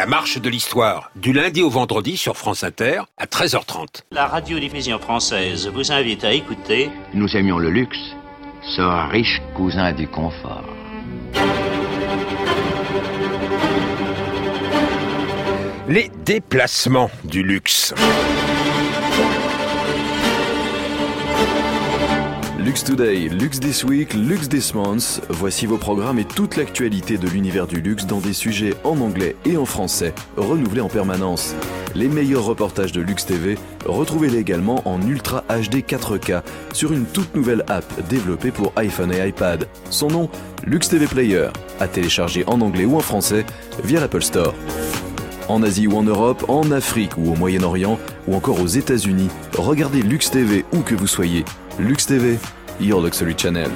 marche de l'histoire, du lundi au vendredi sur France Inter à 13h30. La radiodiffusion française vous invite à écouter... Nous aimions le luxe, ce riche cousin du confort. Les déplacements du luxe. Lux Today, Lux This Week, Lux This Month, voici vos programmes et toute l'actualité de l'univers du luxe dans des sujets en anglais et en français, renouvelés en permanence. Les meilleurs reportages de Lux TV, retrouvez-les également en Ultra HD 4K sur une toute nouvelle app développée pour iPhone et iPad. Son nom, Lux TV Player, à télécharger en anglais ou en français via l'Apple Store. En Asie ou en Europe, en Afrique ou au Moyen-Orient, ou encore aux États-Unis, regardez Lux TV où que vous soyez. Lux TV, your luxury channel.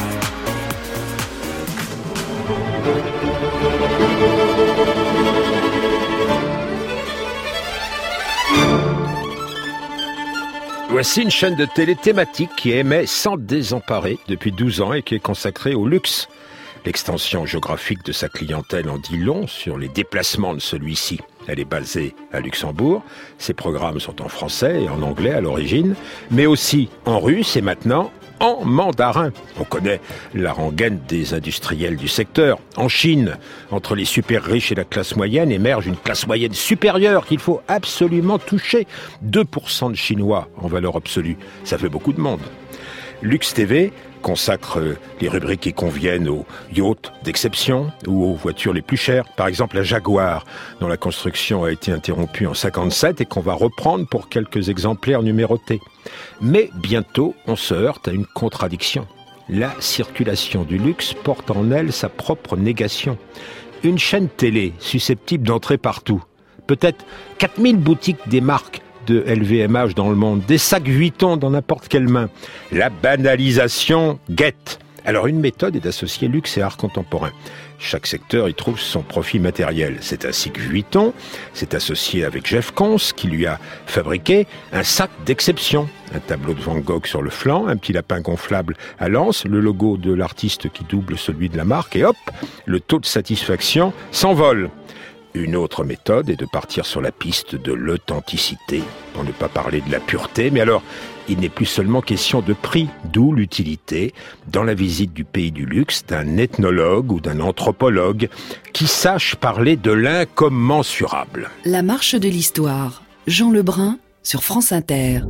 Voici une chaîne de télé thématique qui émet sans désemparer depuis 12 ans et qui est consacrée au luxe. L'extension géographique de sa clientèle en dit long sur les déplacements de celui-ci. Elle est basée à Luxembourg. Ses programmes sont en français et en anglais à l'origine, mais aussi en russe et maintenant en mandarin. On connaît la rengaine des industriels du secteur. En Chine, entre les super riches et la classe moyenne, émerge une classe moyenne supérieure qu'il faut absolument toucher. 2% de Chinois en valeur absolue. Ça fait beaucoup de monde. Lux TV consacre les rubriques qui conviennent aux yachts d'exception ou aux voitures les plus chères. Par exemple, la Jaguar, dont la construction a été interrompue en 1957 et qu'on va reprendre pour quelques exemplaires numérotés. Mais bientôt, on se heurte à une contradiction. La circulation du luxe porte en elle sa propre négation. Une chaîne télé susceptible d'entrer partout. Peut-être 4000 boutiques des marques de LVMH dans le monde, des sacs Vuitton dans n'importe quelle main. La banalisation guette. Alors une méthode est d'associer luxe et art contemporain. Chaque secteur y trouve son profit matériel. C'est ainsi que Vuitton s'est associé avec Jeff Koons qui lui a fabriqué un sac d'exception. Un tableau de Van Gogh sur le flanc, un petit lapin gonflable à l'anse, le logo de l'artiste qui double celui de la marque et hop, le taux de satisfaction s'envole. Une autre méthode est de partir sur la piste de l'authenticité, pour ne pas parler de la pureté. Mais alors, il n'est plus seulement question de prix, d'où l'utilité, dans la visite du pays du luxe, d'un ethnologue ou d'un anthropologue qui sache parler de l'incommensurable. La marche de l'histoire, Jean Lebrun, sur France Inter.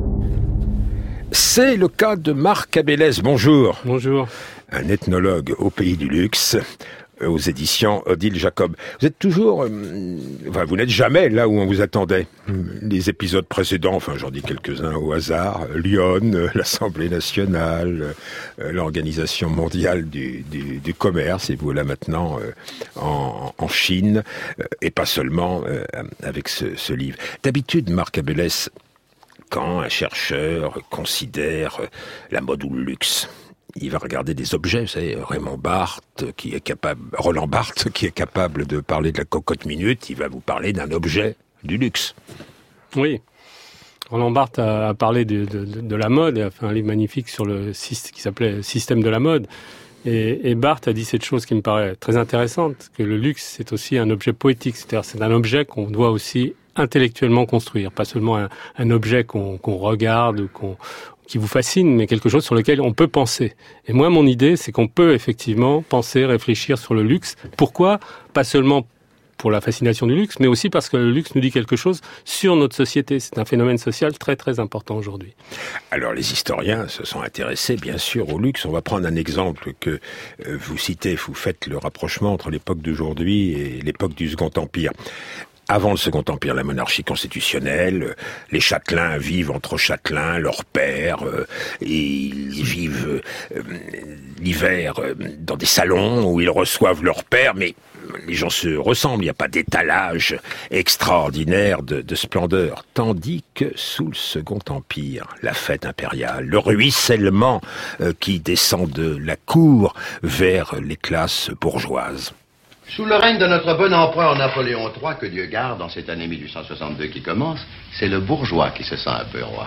C'est le cas de Marc Abélès. Bonjour. Bonjour. Un ethnologue au pays du luxe, aux éditions Odile Jacob. Vous êtes toujours... vous n'êtes jamais là où on vous attendait. Les épisodes précédents, j'en dis quelques-uns au hasard, Lyon, l'Assemblée nationale, l'Organisation mondiale du commerce, et vous là maintenant en Chine, et pas seulement avec ce livre. D'habitude, Marc Abélès, quand un chercheur considère la mode ou le luxe, il va regarder des objets, vous savez, Roland Barthes qui est capable de parler de la cocotte minute, il va vous parler d'un objet du luxe. Oui. Roland Barthes a parlé de la mode, il a fait un livre magnifique sur qui s'appelait Système de la mode. Et Barthes a dit cette chose qui me paraît très intéressante, que le luxe, c'est aussi un objet poétique, c'est-à-dire c'est un objet qu'on doit aussi intellectuellement construire, pas seulement un objet qu'on regarde, qui vous fascine, mais quelque chose sur lequel on peut penser. Et moi, mon idée, c'est qu'on peut effectivement penser, réfléchir sur le luxe. Pourquoi ? Pas seulement pour la fascination du luxe, mais aussi parce que le luxe nous dit quelque chose sur notre société. C'est un phénomène social très très important aujourd'hui. Alors les historiens se sont intéressés bien sûr au luxe. On va prendre un exemple que vous citez, vous faites le rapprochement entre l'époque d'aujourd'hui et l'époque du Second Empire. Avant le Second Empire, la monarchie constitutionnelle, les châtelains vivent entre châtelains, leurs pères, et ils vivent l'hiver dans des salons où ils reçoivent leurs pères, mais les gens se ressemblent, il n'y a pas d'étalage extraordinaire de splendeur. Tandis que sous le Second Empire, la fête impériale, le ruissellement qui descend de la cour vers les classes bourgeoises. Sous le règne de notre bon empereur Napoléon III, que Dieu garde en cette année 1862 qui commence, c'est le bourgeois qui se sent un peu roi.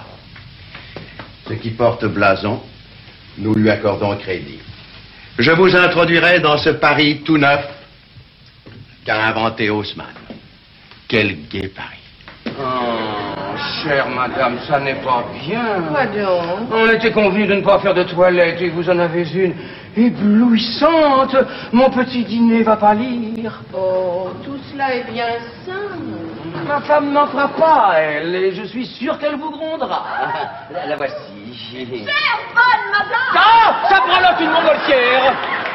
Ce qui porte blason, nous lui accordons crédit. Je vous introduirai dans ce Paris tout neuf qu'a inventé Haussmann. Quel gai Paris. Oh, chère madame, ça n'est pas bien. Quoi donc? On était convenus de ne pas faire de toilette et vous en avez une éblouissante. Mon petit dîner va pâlir. Oh, tout cela est bien sain. Ma femme n'en fera pas, elle, et je suis sûr qu'elle vous grondera. La voici. Chère bonne madame! Ah, ça prend là une montgolfière.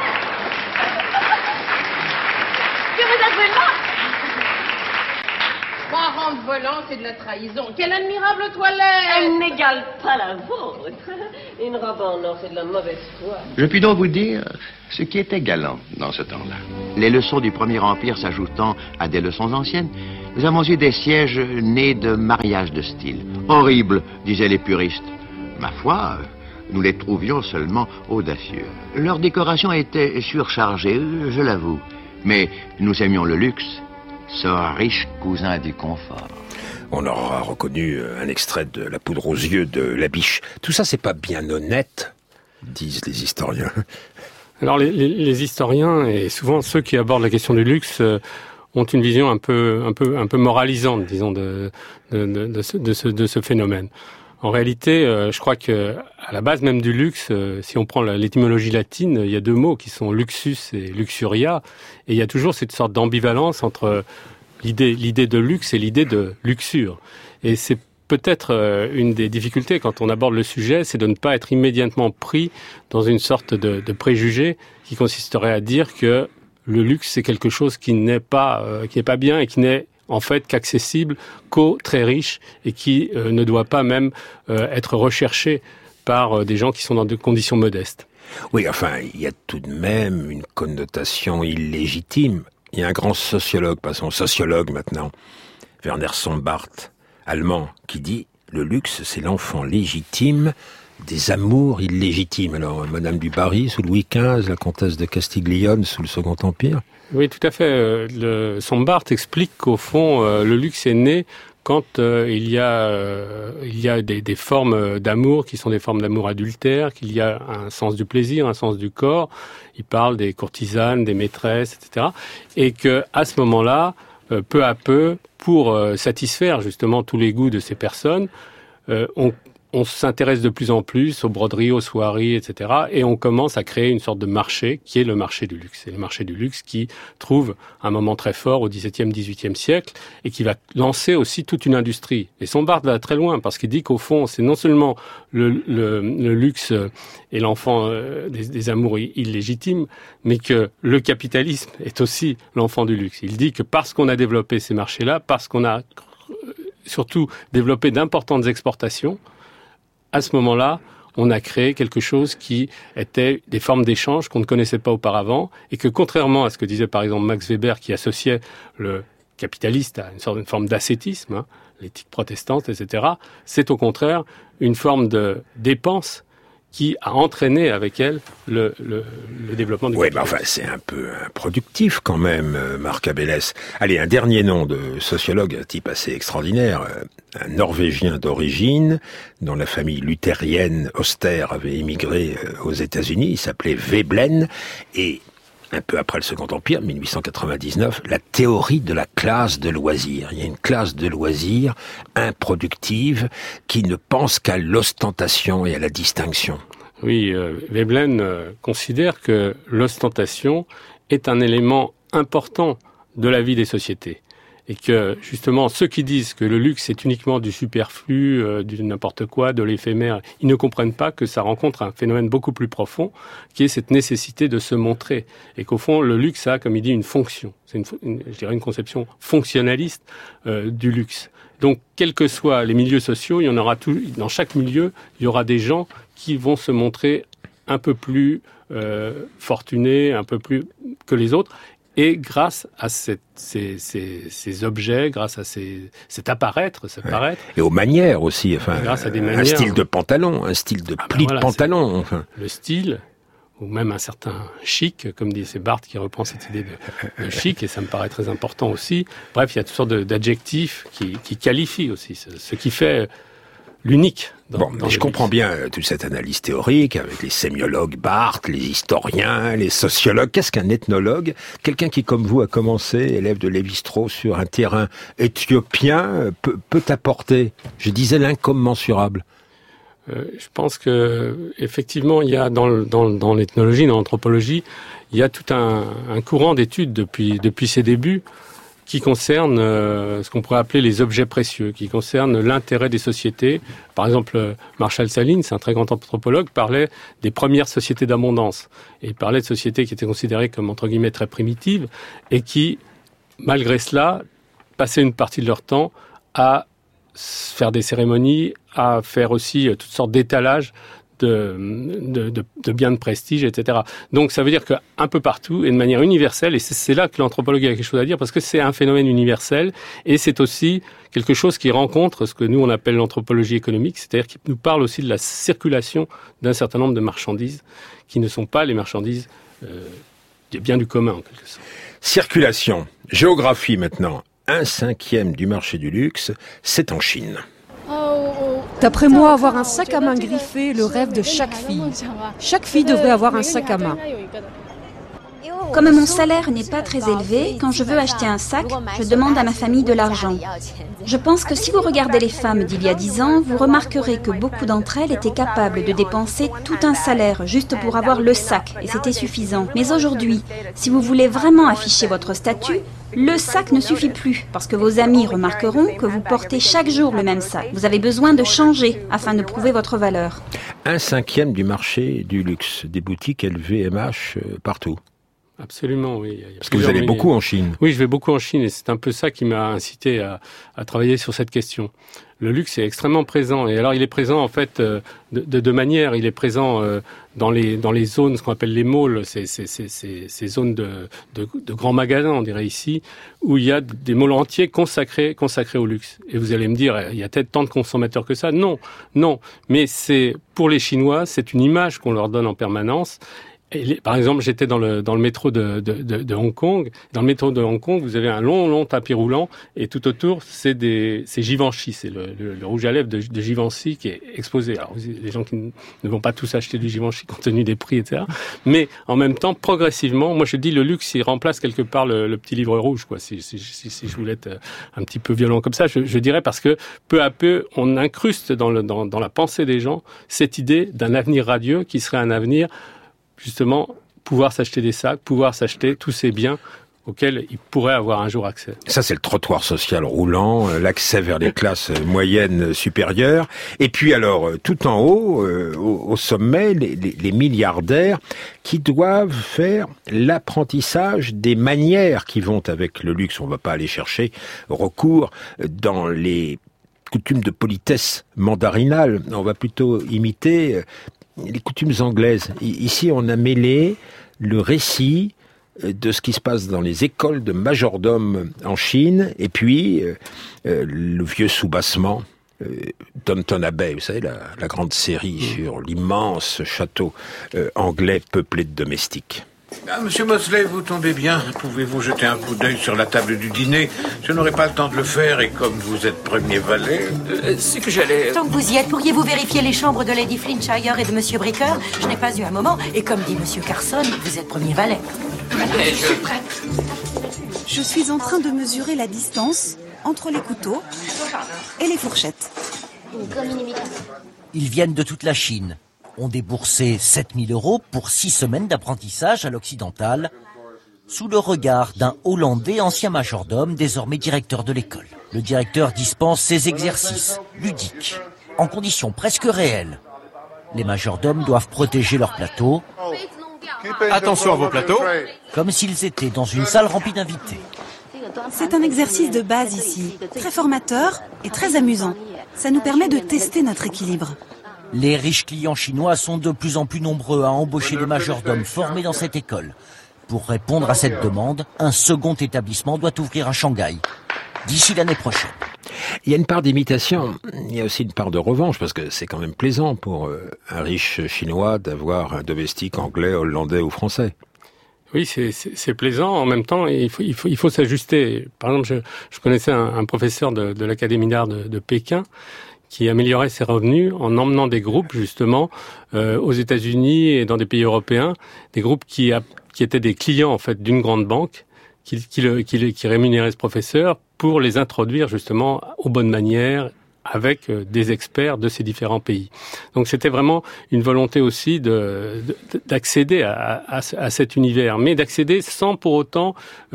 Que vous avez là? 30 volants, c'est de la trahison. Quelle admirable toilette! Elle n'égale pas la vôtre. Une robe en or, c'est de la mauvaise foi. Je puis donc vous dire ce qui était galant dans ce temps-là. Les leçons du Premier Empire s'ajoutant à des leçons anciennes, nous avons eu des sièges nés de mariages de style. Horribles, disaient les puristes. Ma foi, nous les trouvions seulement audacieux. Leur décoration était surchargée, je l'avoue. Mais nous aimions le luxe, ce riche cousin du confort. On aura reconnu un extrait de La poudre aux yeux de Labiche. Tout ça, c'est pas bien honnête, disent les historiens. Alors les historiens, et souvent ceux qui abordent la question du luxe, ont une vision un peu moralisante, disons, de ce phénomène. En réalité, je crois que à la base même du luxe, si on prend l'étymologie latine, il y a deux mots qui sont luxus et luxuria, et il y a toujours cette sorte d'ambivalence entre l'idée de luxe et l'idée de luxure. Et c'est peut-être une des difficultés quand on aborde le sujet, c'est de ne pas être immédiatement pris dans une sorte de préjugé qui consisterait à dire que le luxe c'est quelque chose qui n'est pas bien et qui n'est en fait qu'accessible qu'aux très riches et qui ne doit pas même être recherché par des gens qui sont dans des conditions modestes. Oui, enfin, il y a tout de même une connotation illégitime. Il y a un grand sociologue, passons sociologue maintenant, Werner Sombart, allemand, qui dit « Le luxe, c'est l'enfant légitime des amours illégitimes ». Alors, Madame du Barry, sous Louis XV, la comtesse de Castiglione, sous le Second Empire. Oui, tout à fait. Sombart explique qu'au fond, le luxe est né quand il y a des formes d'amour qui sont des formes d'amour adultères, qu'il y a un sens du plaisir, un sens du corps. Il parle des courtisanes, des maîtresses, etc. Et que à ce moment-là, peu à peu, pour satisfaire justement tous les goûts de ces personnes, on s'intéresse de plus en plus aux broderies, aux soieries, etc. Et on commence à créer une sorte de marché qui est le marché du luxe. C'est le marché du luxe qui trouve un moment très fort au XVIIe, XVIIIe siècle et qui va lancer aussi toute une industrie. Et Sombart va très loin parce qu'il dit qu'au fond, c'est non seulement le luxe et l'enfant des amours illégitimes, mais que le capitalisme est aussi l'enfant du luxe. Il dit que parce qu'on a développé ces marchés-là, parce qu'on a surtout développé d'importantes exportations, à ce moment-là, on a créé quelque chose qui était des formes d'échange qu'on ne connaissait pas auparavant et que, contrairement à ce que disait par exemple Max Weber, qui associait le capitaliste à une forme d'ascétisme, l'éthique protestante, etc., c'est au contraire une forme de dépense qui a entraîné avec elle le développement du capitalisme. Oui, mais enfin, c'est un peu improductif quand même, Marc Abélès. Allez, un dernier nom de sociologue, un type assez extraordinaire, un Norvégien d'origine, dont la famille luthérienne austère avait émigré aux États-Unis, il s'appelait Veblen, et un peu après le Second Empire, 1899, la théorie de la classe de loisirs. Il y a une classe de loisirs improductive qui ne pense qu'à l'ostentation et à la distinction. Oui, Veblen considère que l'ostentation est un élément important de la vie des sociétés. Et que, justement, ceux qui disent que le luxe est uniquement du superflu, du n'importe quoi, de l'éphémère, ils ne comprennent pas que ça rencontre un phénomène beaucoup plus profond, qui est cette nécessité de se montrer. Et qu'au fond, le luxe a, comme il dit, une fonction. C'est je dirais une conception fonctionnaliste du luxe. Donc, quels que soient les milieux sociaux, il y en aura dans chaque milieu, il y aura des gens qui vont se montrer un peu plus fortunés, un peu plus que les autres. Et grâce à ces objets, grâce à cet apparaître, et aux manières aussi, enfin, grâce à des manières, un style de pantalon, un style de pli de pantalon, enfin. Le style, ou même un certain chic, comme dit Bart qui reprend cette idée de chic, et ça me paraît très important aussi. Bref, il y a toutes sortes d'adjectifs qui qualifient aussi ce qui fait l'unique. Je comprends bien toute cette analyse théorique avec les sémiologues Barthes, les historiens, les sociologues. Qu'est-ce qu'un ethnologue? Quelqu'un qui, comme vous, a commencé, élève de Lévi-Strauss, sur un terrain éthiopien, peut apporter, je disais, l'incommensurable. Je pense que effectivement, il y a dans l'ethnologie, dans l'anthropologie, il y a tout un courant d'études depuis ses débuts qui concerne ce qu'on pourrait appeler les objets précieux, qui concerne l'intérêt des sociétés. Par exemple, Marshall Sahlins, un très grand anthropologue, parlait des premières sociétés d'abondance. Et il parlait de sociétés qui étaient considérées comme, entre guillemets, très primitives et qui, malgré cela, passaient une partie de leur temps à faire des cérémonies, à faire aussi toutes sortes d'étalages de biens de prestige, etc. Donc ça veut dire qu'un peu partout et de manière universelle, et c'est là que l'anthropologie a quelque chose à dire, parce que c'est un phénomène universel et c'est aussi quelque chose qui rencontre ce que nous on appelle l'anthropologie économique, c'est-à-dire qui nous parle aussi de la circulation d'un certain nombre de marchandises qui ne sont pas les marchandises des biens du commun en quelque sorte. Circulation, géographie maintenant. 1/5 du marché du luxe, c'est en Chine. D'après moi, avoir un sac à main griffé est le rêve de chaque fille. Chaque fille devrait avoir un sac à main. Comme mon salaire n'est pas très élevé, quand je veux acheter un sac, je demande à ma famille de l'argent. Je pense que si vous regardez les femmes d'il y a 10 ans, vous remarquerez que beaucoup d'entre elles étaient capables de dépenser tout un salaire juste pour avoir le sac, et c'était suffisant. Mais aujourd'hui, si vous voulez vraiment afficher votre statut, le sac ne suffit plus, parce que vos amis remarqueront que vous portez chaque jour le même sac. Vous avez besoin de changer afin de prouver votre valeur. 1/5 du marché du luxe, des boutiques LVMH partout. Absolument, oui. Parce que vous allez beaucoup en Chine. Oui, je vais beaucoup en Chine et c'est un peu ça qui m'a incité à travailler sur cette question. Le luxe est extrêmement présent et alors il est présent en fait de deux manières. Il est présent dans les zones, ce qu'on appelle les malls, ces zones de grands magasins, on dirait ici, où il y a des malls entiers consacrés au luxe. Et vous allez me dire, il y a peut-être tant de consommateurs que ça. Non. Mais c'est pour les Chinois, c'est une image qu'on leur donne en permanence. Par exemple, j'étais dans le métro de Hong Kong. Dans le métro de Hong Kong, vous avez un long tapis roulant et tout autour, c'est Givenchy, c'est le rouge à lèvres de Givenchy qui est exposé. Alors, les gens qui ne vont pas tous acheter du Givenchy compte tenu des prix, etc. Mais en même temps, progressivement, moi je dis le luxe, il remplace quelque part le petit livre rouge, quoi. Si je voulais être un petit peu violent comme ça, je dirais parce que peu à peu, on incruste dans la pensée des gens cette idée d'un avenir radieux qui serait un avenir justement, pouvoir s'acheter des sacs, pouvoir s'acheter tous ces biens auxquels ils pourraient avoir un jour accès. Ça, c'est le trottoir social roulant, l'accès vers les classes moyennes supérieures. Et puis alors, tout en haut, au sommet, les milliardaires qui doivent faire l'apprentissage des manières qui vont avec le luxe. On ne va pas aller chercher recours dans les coutumes de politesse mandarinale. On va plutôt imiter les coutumes anglaises. Ici, on a mêlé le récit de ce qui se passe dans les écoles de majordome en Chine, et puis le vieux soubassement Downton Abbey, vous savez, la grande série sur l'immense château anglais peuplé de domestiques. Ah, Monsieur Mosley, vous tombez bien. Pouvez-vous jeter un coup d'œil sur la table du dîner? Je n'aurai pas le temps de le faire et comme vous êtes premier valet... c'est que j'allais... Tant que vous y êtes, pourriez-vous vérifier les chambres de Lady Flintshire et de Monsieur Bricker? Je n'ai pas eu un moment. Et comme dit Monsieur Carson, vous êtes premier valet. Je suis prête. Je suis en train de mesurer la distance entre les couteaux et les fourchettes. Ils viennent de toute la Chine. Ont déboursé 7 000 € pour 6 semaines d'apprentissage à l'Occidental, sous le regard d'un Hollandais ancien majordome, désormais directeur de l'école. Le directeur dispense ses exercices, ludiques, en conditions presque réelles. Les majordomes doivent protéger leur plateau. Attention à vos plateaux. Comme s'ils étaient dans une salle remplie d'invités. C'est un exercice de base ici, très formateur et très amusant. Ça nous permet de tester notre équilibre. Les riches clients chinois sont de plus en plus nombreux à embaucher des majordomes formés dans cette école. Pour répondre à cette demande, un second établissement doit ouvrir à Shanghai, d'ici l'année prochaine. Il y a une part d'imitation, il y a aussi une part de revanche, parce que c'est quand même plaisant pour un riche chinois d'avoir un domestique anglais, hollandais ou français. Oui, c'est plaisant. En même temps, il faut s'ajuster. Par exemple, je connaissais un professeur de l'Académie d'art de Pékin qui améliorait ses revenus en emmenant des groupes justement aux États-Unis et dans des pays européens, des groupes qui étaient des clients en fait d'une grande banque qui rémunérait ce professeur pour les introduire justement aux bonnes manières avec des experts de ces différents pays. Donc c'était vraiment une volonté aussi d'accéder à cet univers, mais d'accéder sans pour autant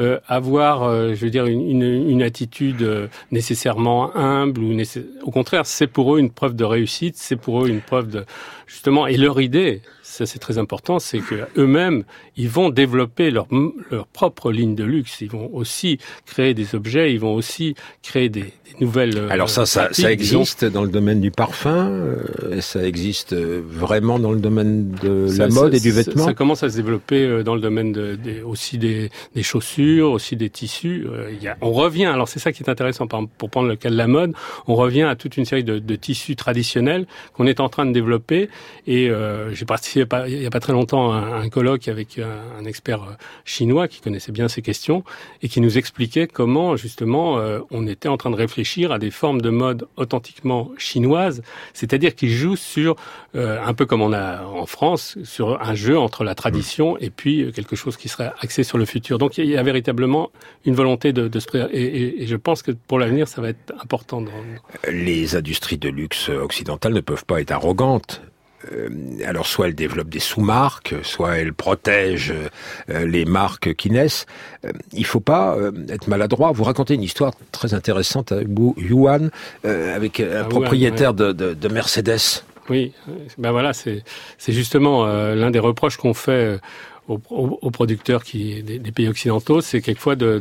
avoir, je veux dire, une attitude nécessairement humble au contraire, c'est pour eux une preuve de réussite, c'est pour eux une preuve de justement, et leur idée, ça c'est très important, c'est que eux-mêmes, ils vont développer leur propre ligne de luxe. Ils vont aussi créer des objets, ils vont aussi créer des nouvelles. Alors ça existe dans le domaine du parfum, ça existe vraiment dans le domaine de la mode et du vêtement. Ça commence à se développer dans le domaine aussi des chaussures, aussi des tissus. On revient. Alors c'est ça qui est intéressant. Pour prendre le cas de la mode, on revient à toute une série de tissus traditionnels qu'on est en train de développer. Et j'ai participé il y a pas très longtemps à un colloque avec un expert chinois qui connaissait bien ces questions et qui nous expliquait comment justement on était en train de réfléchir à des formes de mode authentiquement chinoises, c'est-à-dire qui jouent sur un peu comme on a en France, sur un jeu entre la tradition et puis quelque chose qui serait axé sur le futur. Donc il y a véritablement une volonté de se et je pense que pour l'avenir ça va être important. Les industries de luxe occidentales ne peuvent pas être arrogantes. Alors soit elles développent des sous-marques, soit elles protègent les marques qui naissent. Il faut pas être maladroit. Vous racontez une histoire très intéressante avec Yuan, avec un propriétaire de Mercedes. Oui, ben voilà, c'est justement l'un des reproches qu'on fait aux producteurs des pays occidentaux, c'est quelquefois de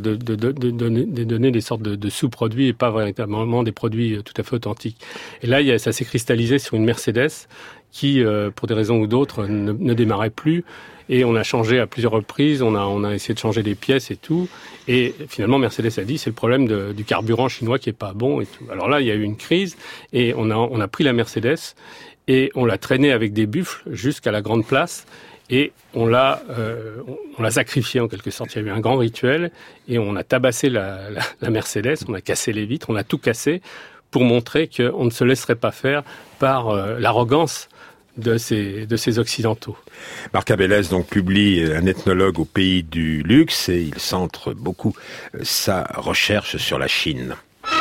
donner des sortes de sous-produits et pas véritablement des produits tout à fait authentiques. Et là, ça s'est cristallisé sur une Mercedes qui, pour des raisons ou d'autres, ne démarrait plus. Et on a changé à plusieurs reprises, on a essayé de changer des pièces et tout. Et finalement, Mercedes a dit, c'est le problème du carburant chinois qui est pas bon et tout. Alors là, il y a eu une crise et on a pris la Mercedes et on l'a traînée avec des buffles jusqu'à la Grande Place. Et on l'a sacrifié en quelque sorte. Il y a eu un grand rituel et on a tabassé la Mercedes, on a cassé les vitres, on a tout cassé pour montrer qu'on ne se laisserait pas faire par l'arrogance de ces Occidentaux. Marc Abélès donc publie Un ethnologue au pays du luxe et il centre beaucoup sa recherche sur la Chine.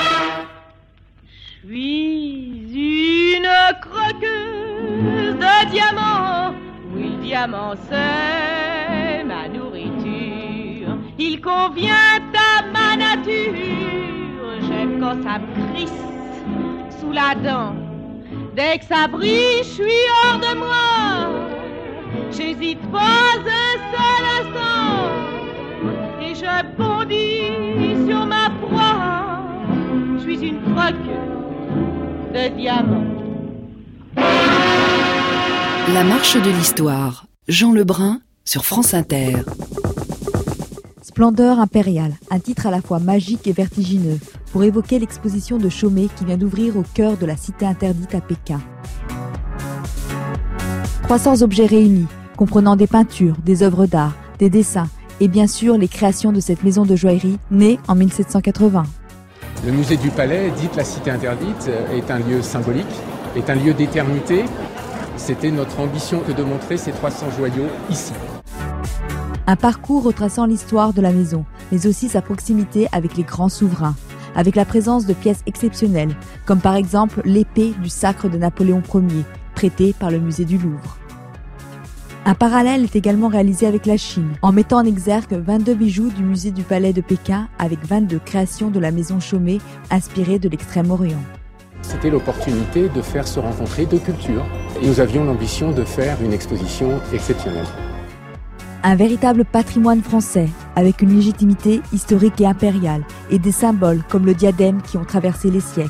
Je suis une croqueuse de diamants. Oui, le diamant c'est ma nourriture. Il convient à ma nature. J'aime quand ça me crisse sous la dent. Dès que ça brille, je suis hors de moi. J'hésite pas un seul instant. Et je bondis sur ma proie. Je suis une croqueuse de diamants. La marche de l'histoire. Jean Lebrun sur France Inter. Splendeur impériale, un titre à la fois magique et vertigineux, pour évoquer l'exposition de Chaumet qui vient d'ouvrir au cœur de la cité interdite à Pékin. 300 objets réunis, comprenant des peintures, des œuvres d'art, des dessins et bien sûr les créations de cette maison de joaillerie née en 1780. Le musée du Palais, dite la cité interdite, est un lieu symbolique, est un lieu d'éternité. C'était notre ambition que de montrer ces 300 joyaux ici. Un parcours retraçant l'histoire de la maison, mais aussi sa proximité avec les grands souverains, avec la présence de pièces exceptionnelles, comme par exemple l'épée du sacre de Napoléon Ier, prêtée par le musée du Louvre. Un parallèle est également réalisé avec la Chine, en mettant en exergue 22 bijoux du musée du Palais de Pékin, avec 22 créations de la maison Chaumet, inspirées de l'Extrême-Orient. C'était l'opportunité de faire se rencontrer deux cultures. Et nous avions l'ambition de faire une exposition exceptionnelle. Un véritable patrimoine français, avec une légitimité historique et impériale, et des symboles comme le diadème qui ont traversé les siècles.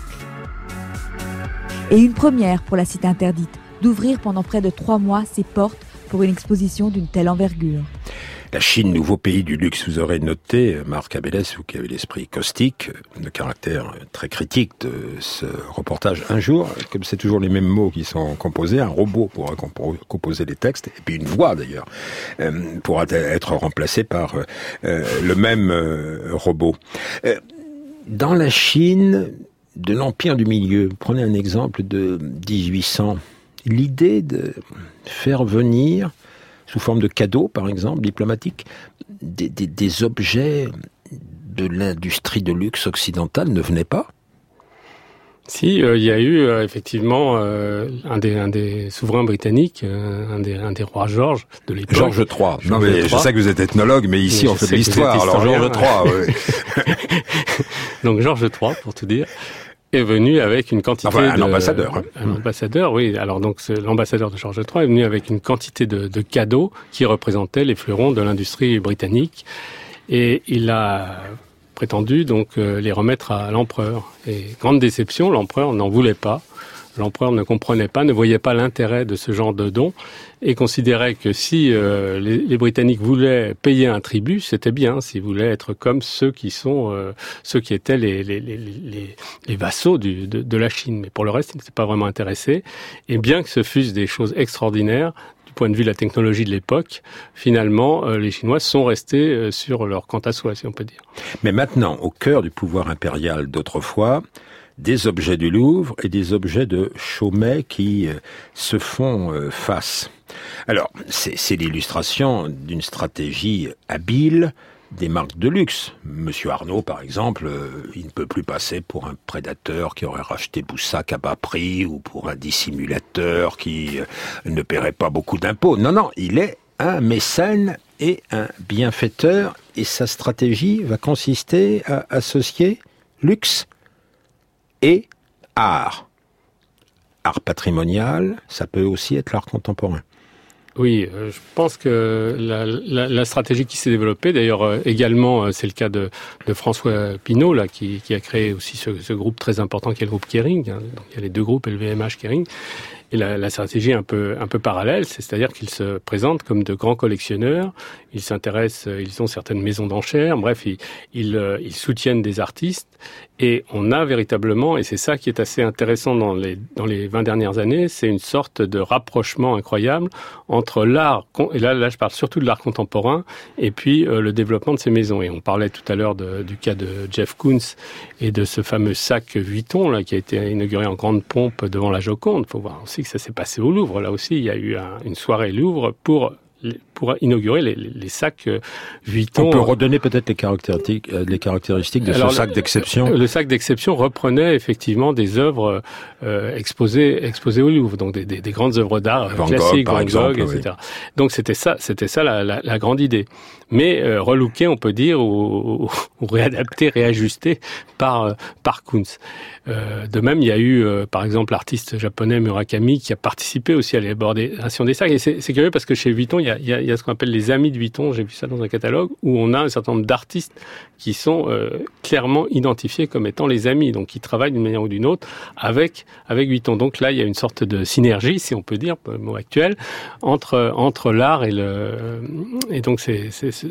Et une première pour la cité interdite, d'ouvrir pendant près de 3 mois ses portes pour une exposition d'une telle envergure. La Chine, nouveau pays du luxe, vous aurez noté, Marc Abélès, vous qui avez l'esprit caustique, le caractère très critique de ce reportage. Un jour, comme c'est toujours les mêmes mots qui sont composés, un robot pourra composer les textes, et puis une voix d'ailleurs, pourra être remplacée par le même robot. Dans la Chine, de l'Empire du Milieu. Prenez un exemple de 1800. L'idée de faire venir, sous forme de cadeaux, par exemple, diplomatiques, des objets de l'industrie de luxe occidentale ne venait pas. Si, il y a eu effectivement un des souverains britanniques, un des rois Georges de l'époque. Georges III. Non mais je sais que vous êtes ethnologue, mais ici on fait de l'histoire. Alors Georges III. Oui. Donc Georges III, pour tout dire, est venu avec une quantité un ambassadeur. Un ambassadeur, oui. Alors donc l'ambassadeur de Georges III est venu avec une quantité de cadeaux qui représentaient les fleurons de l'industrie britannique, et il a prétendu donc les remettre à l'empereur. Et grande déception, l'empereur n'en voulait pas. L'empereur ne comprenait pas, ne voyait pas l'intérêt de ce genre de don et considérait que si les Britanniques voulaient payer un tribut, c'était bien, s'ils voulaient être comme ceux qui étaient les vassaux de la Chine. Mais pour le reste, ils n'étaient pas vraiment intéressés. Et bien que ce fussent des choses extraordinaires, point de vue de la technologie de l'époque, finalement, les Chinois sont restés sur leur quant à soi, si on peut dire. Mais maintenant, au cœur du pouvoir impérial d'autrefois, des objets du Louvre et des objets de Chaumet qui se font face. Alors, c'est l'illustration d'une stratégie habile des marques de luxe. Monsieur Arnault, par exemple, il ne peut plus passer pour un prédateur qui aurait racheté Boussac à bas prix ou pour un dissimulateur qui ne paierait pas beaucoup d'impôts. Non, il est un mécène et un bienfaiteur, et sa stratégie va consister à associer luxe et art. Art patrimonial, ça peut aussi être l'art contemporain. Oui, je pense que la stratégie qui s'est développée, d'ailleurs également c'est le cas de François Pinault là qui a créé aussi ce groupe très important qui est le groupe Kering. Hein. Donc il y a les deux groupes LVMH Kering. Et la stratégie est un peu parallèle, c'est-à-dire qu'ils se présentent comme de grands collectionneurs, ils ont certaines maisons d'enchères, bref, ils soutiennent des artistes, et on a véritablement, et c'est ça qui est assez intéressant dans les 20 dernières années, c'est une sorte de rapprochement incroyable entre l'art, et là je parle surtout de l'art contemporain, et puis le développement de ces maisons. Et on parlait tout à l'heure du cas de Jeff Koons et de ce fameux sac Vuitton là qui a été inauguré en grande pompe devant la Joconde. Faut voir aussi que ça s'est passé au Louvre. Là aussi, il y a eu une soirée Louvre pour inaugurer les sacs Vuitton. On peut redonner peut-être les caractéristiques de ce sac d'exception. Le sac d'exception reprenait effectivement des œuvres exposées au Louvre, donc des grandes œuvres d'art classiques, Van Gogh, etc. Oui. Donc c'était ça la grande idée. Mais relooké, on peut dire, ou réadapté, réajusté par Koons. De même, il y a eu, par exemple, l'artiste japonais Murakami qui a participé aussi à l'élaboration des sacs. Et c'est curieux parce que chez Vuitton, il y a ce qu'on appelle les amis de Vuitton. J'ai vu ça dans un catalogue où on a un certain nombre d'artistes qui sont clairement identifiés comme étant les amis, donc qui travaillent d'une manière ou d'une autre avec Vuitton. Donc là, il y a une sorte de synergie, si on peut dire, le mot actuel, entre l'art et donc ces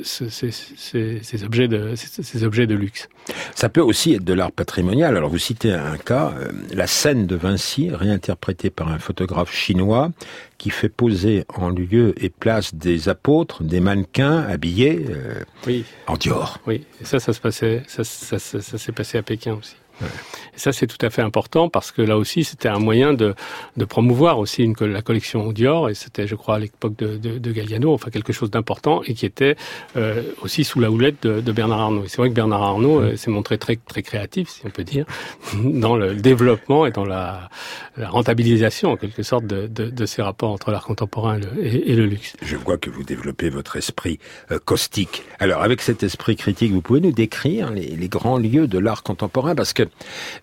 objets de luxe. Ça peut aussi être de l'art patrimonial. Alors vous citez un cas, la scène de Vinci, réinterprétée par un photographe chinois, qui fait poser en lieu et place des apôtres, des mannequins habillés en Dior. Oui, et ça s'est passé à Pékin aussi. Ouais. Et ça, c'est tout à fait important parce que là aussi, c'était un moyen de promouvoir aussi la collection Dior, et c'était, je crois, à l'époque de Galliano, enfin quelque chose d'important, et qui était aussi sous la houlette de Bernard Arnault. Et c'est vrai que Bernard Arnault s'est montré très, très créatif, si on peut dire, dans le développement et dans la rentabilisation, en quelque sorte, de ces rapports entre l'art contemporain et le luxe. Je vois que vous développez votre esprit caustique. Alors, avec cet esprit critique, vous pouvez nous décrire les grands lieux de l'art contemporain, parce que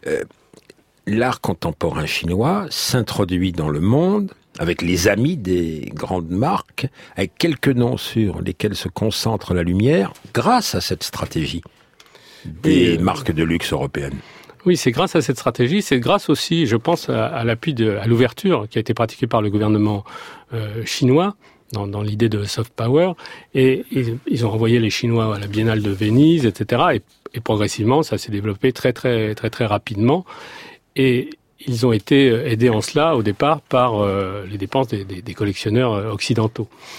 l'art contemporain chinois s'introduit dans le monde avec les amis des grandes marques, avec quelques noms sur lesquels se concentre la lumière, grâce à cette stratégie des marques de luxe européennes. Oui, c'est grâce à cette stratégie, c'est grâce aussi, je pense, à l'appui à l'ouverture qui a été pratiquée par le gouvernement chinois, dans l'idée de soft power, et ils ont envoyé les Chinois à la Biennale de Venise, etc., et progressivement, ça s'est développé très, très, très, très rapidement. Et ils ont été aidés en cela, au départ, par les dépenses des collectionneurs occidentaux.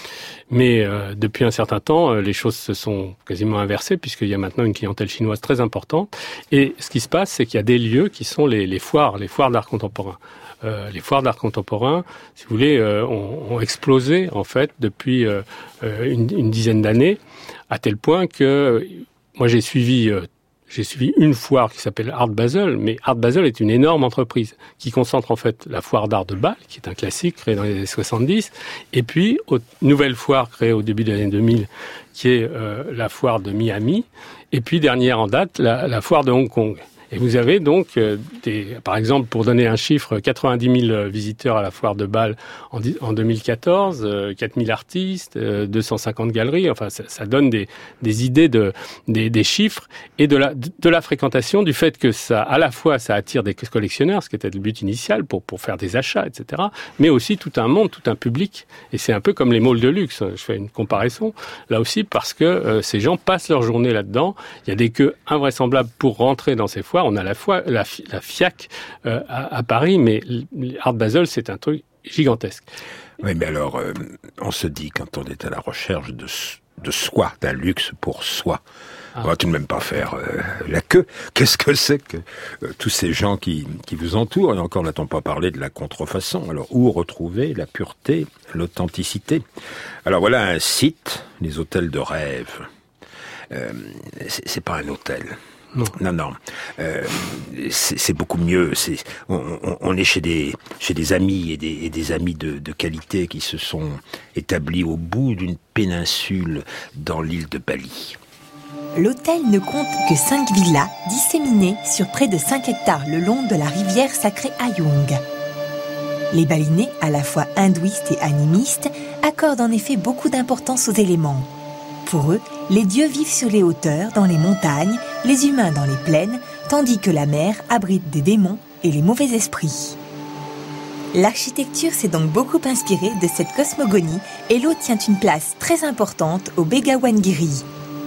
Mais depuis un certain temps, les choses se sont quasiment inversées, puisqu'il y a maintenant une clientèle chinoise très importante. Et ce qui se passe, c'est qu'il y a des lieux qui sont les foires d'art contemporain. Les foires d'art contemporain, si vous voulez, ont explosé en fait depuis une dizaine d'années, à tel point que moi j'ai suivi une foire qui s'appelle Art Basel, mais Art Basel est une énorme entreprise qui concentre en fait la foire d'art de Bâle, qui est un classique créé dans les années 70, et puis nouvelle foire créée au début des années 2000, qui est la foire de Miami, et puis dernière en date, la foire de Hong Kong. Et vous avez donc, par exemple, pour donner un chiffre, 90 000 visiteurs à la foire de Bâle en 2014, 4 000 artistes, 250 galeries. Enfin, ça donne des idées des chiffres et de la fréquentation, du fait que à la fois, ça attire des collectionneurs, ce qui était le but initial pour faire des achats, etc. Mais aussi tout un monde, tout un public. Et c'est un peu comme les malls de luxe. Je fais une comparaison là aussi parce que ces gens passent leur journée là-dedans. Il y a des queues invraisemblables pour rentrer dans ces foires. On a la FIAC à Paris, mais Art Basel, c'est un truc gigantesque. Oui, mais alors, on se dit, quand on est à la recherche de soi, d'un luxe pour soi, on va tout de même pas faire la queue. Qu'est-ce que c'est que tous ces gens qui vous entourent? Et encore, n'a-t-on pas parlé de la contrefaçon? Alors, où retrouver la pureté, l'authenticité? Alors voilà un site, les hôtels de rêve. C'est pas un hôtel. Non. C'est beaucoup mieux. On est chez des amis et des amis de qualité qui se sont établis au bout d'une péninsule dans l'île de Bali. L'hôtel ne compte que 5 villas disséminées sur près de 5 hectares le long de la rivière sacrée Ayung. Les Balinais, à la fois hindouistes et animistes, accordent en effet beaucoup d'importance aux éléments. Pour eux, les dieux vivent sur les hauteurs, dans les montagnes, les humains dans les plaines, tandis que la mer abrite des démons et les mauvais esprits. L'architecture s'est donc beaucoup inspirée de cette cosmogonie et l'eau tient une place très importante au Begawan Giri.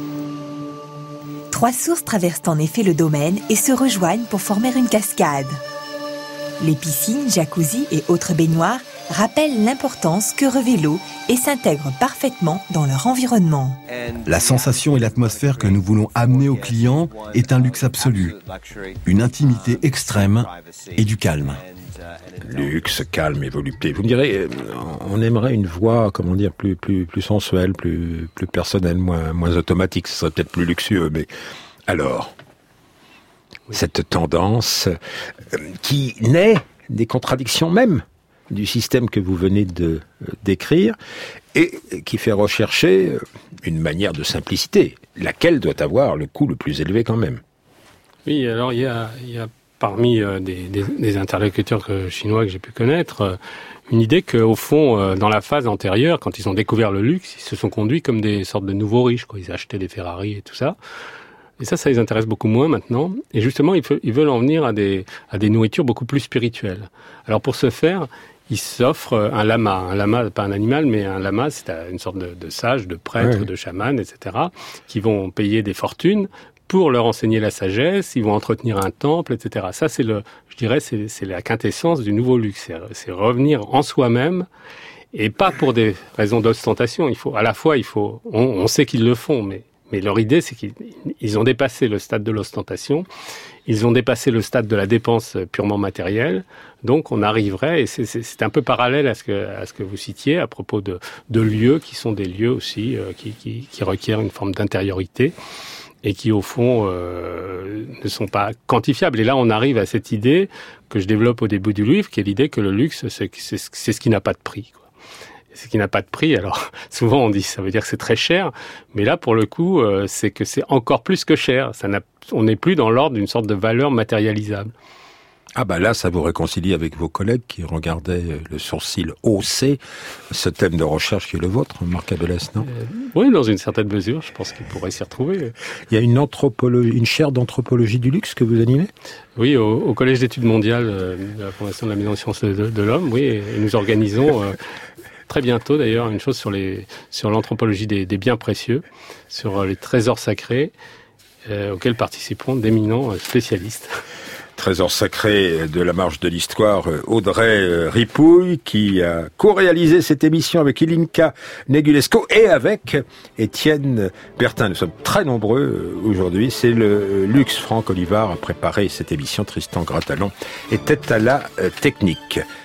3 sources traversent en effet le domaine et se rejoignent pour former une cascade. Les piscines, jacuzzi et autres baignoires rappellent l'importance que revêt l'eau et s'intègrent parfaitement dans leur environnement. La sensation et l'atmosphère que nous voulons amener aux clients est un luxe absolu, une intimité extrême et du calme. Luxe, calme et volupté. Vous me direz, on aimerait une voix, comment dire, plus sensuelle, plus personnelle, moins automatique. Ce serait peut-être plus luxueux, mais alors, cette tendance qui naît des contradictions même du système que vous venez de décrire et qui fait rechercher une manière de simplicité, laquelle doit avoir le coût le plus élevé quand même. Oui, alors il y a parmi des interlocuteurs chinois que j'ai pu connaître, une idée qu'au fond, dans la phase antérieure, quand ils ont découvert le luxe, ils se sont conduits comme des sortes de nouveaux riches, quoi. Ils achetaient des Ferrari et tout ça. Et ça les intéresse beaucoup moins maintenant. Et justement, ils veulent en venir à des nourritures beaucoup plus spirituelles. Alors pour ce faire, ils s'offrent un lama. Un lama, pas un animal, mais un lama, c'est une sorte de sage, de prêtre, de chaman, etc., qui vont payer des fortunes pour leur enseigner la sagesse. Ils vont entretenir un temple, etc. Ça, c'est la quintessence du nouveau luxe. C'est revenir en soi-même, et pas pour des raisons d'ostentation. On sait qu'ils le font, mais leur idée, c'est qu'ils ont dépassé le stade de l'ostentation, ils ont dépassé le stade de la dépense purement matérielle, donc on arriverait, et c'est un peu parallèle à ce que vous citiez à propos de lieux qui sont des lieux aussi qui requièrent une forme d'intériorité et qui au fond ne sont pas quantifiables. Et là on arrive à cette idée que je développe au début du livre, qui est l'idée que le luxe, c'est ce qui n'a pas de prix, quoi. Ce qui n'a pas de prix, alors souvent on dit ça veut dire que c'est très cher, mais là pour le coup c'est que c'est encore plus que cher. On n'est plus dans l'ordre d'une sorte de valeur matérialisable. Ah bah là, ça vous réconcilie avec vos collègues qui regardaient le sourcil haussé, ce thème de recherche qui est le vôtre, Marc Abelès, non? Oui, dans une certaine mesure, je pense qu'il pourrait s'y retrouver. Il y a une chaire d'anthropologie du luxe que vous animez? Oui, au Collège d'études mondiales de la Fondation de la Maison des sciences de l'homme, oui, et nous organisons très bientôt d'ailleurs une chose sur l'anthropologie des biens précieux, sur les trésors sacrés, auxquels participeront d'éminents spécialistes. Trésor sacré de la marche de l'histoire, Audrey Ripouille, qui a co-réalisé cette émission avec Ilinka Negulesco et avec Étienne Bertin. Nous sommes très nombreux aujourd'hui. C'est le Luxe. Franck Olivard a préparé cette émission. Tristan Gratalon était à la technique.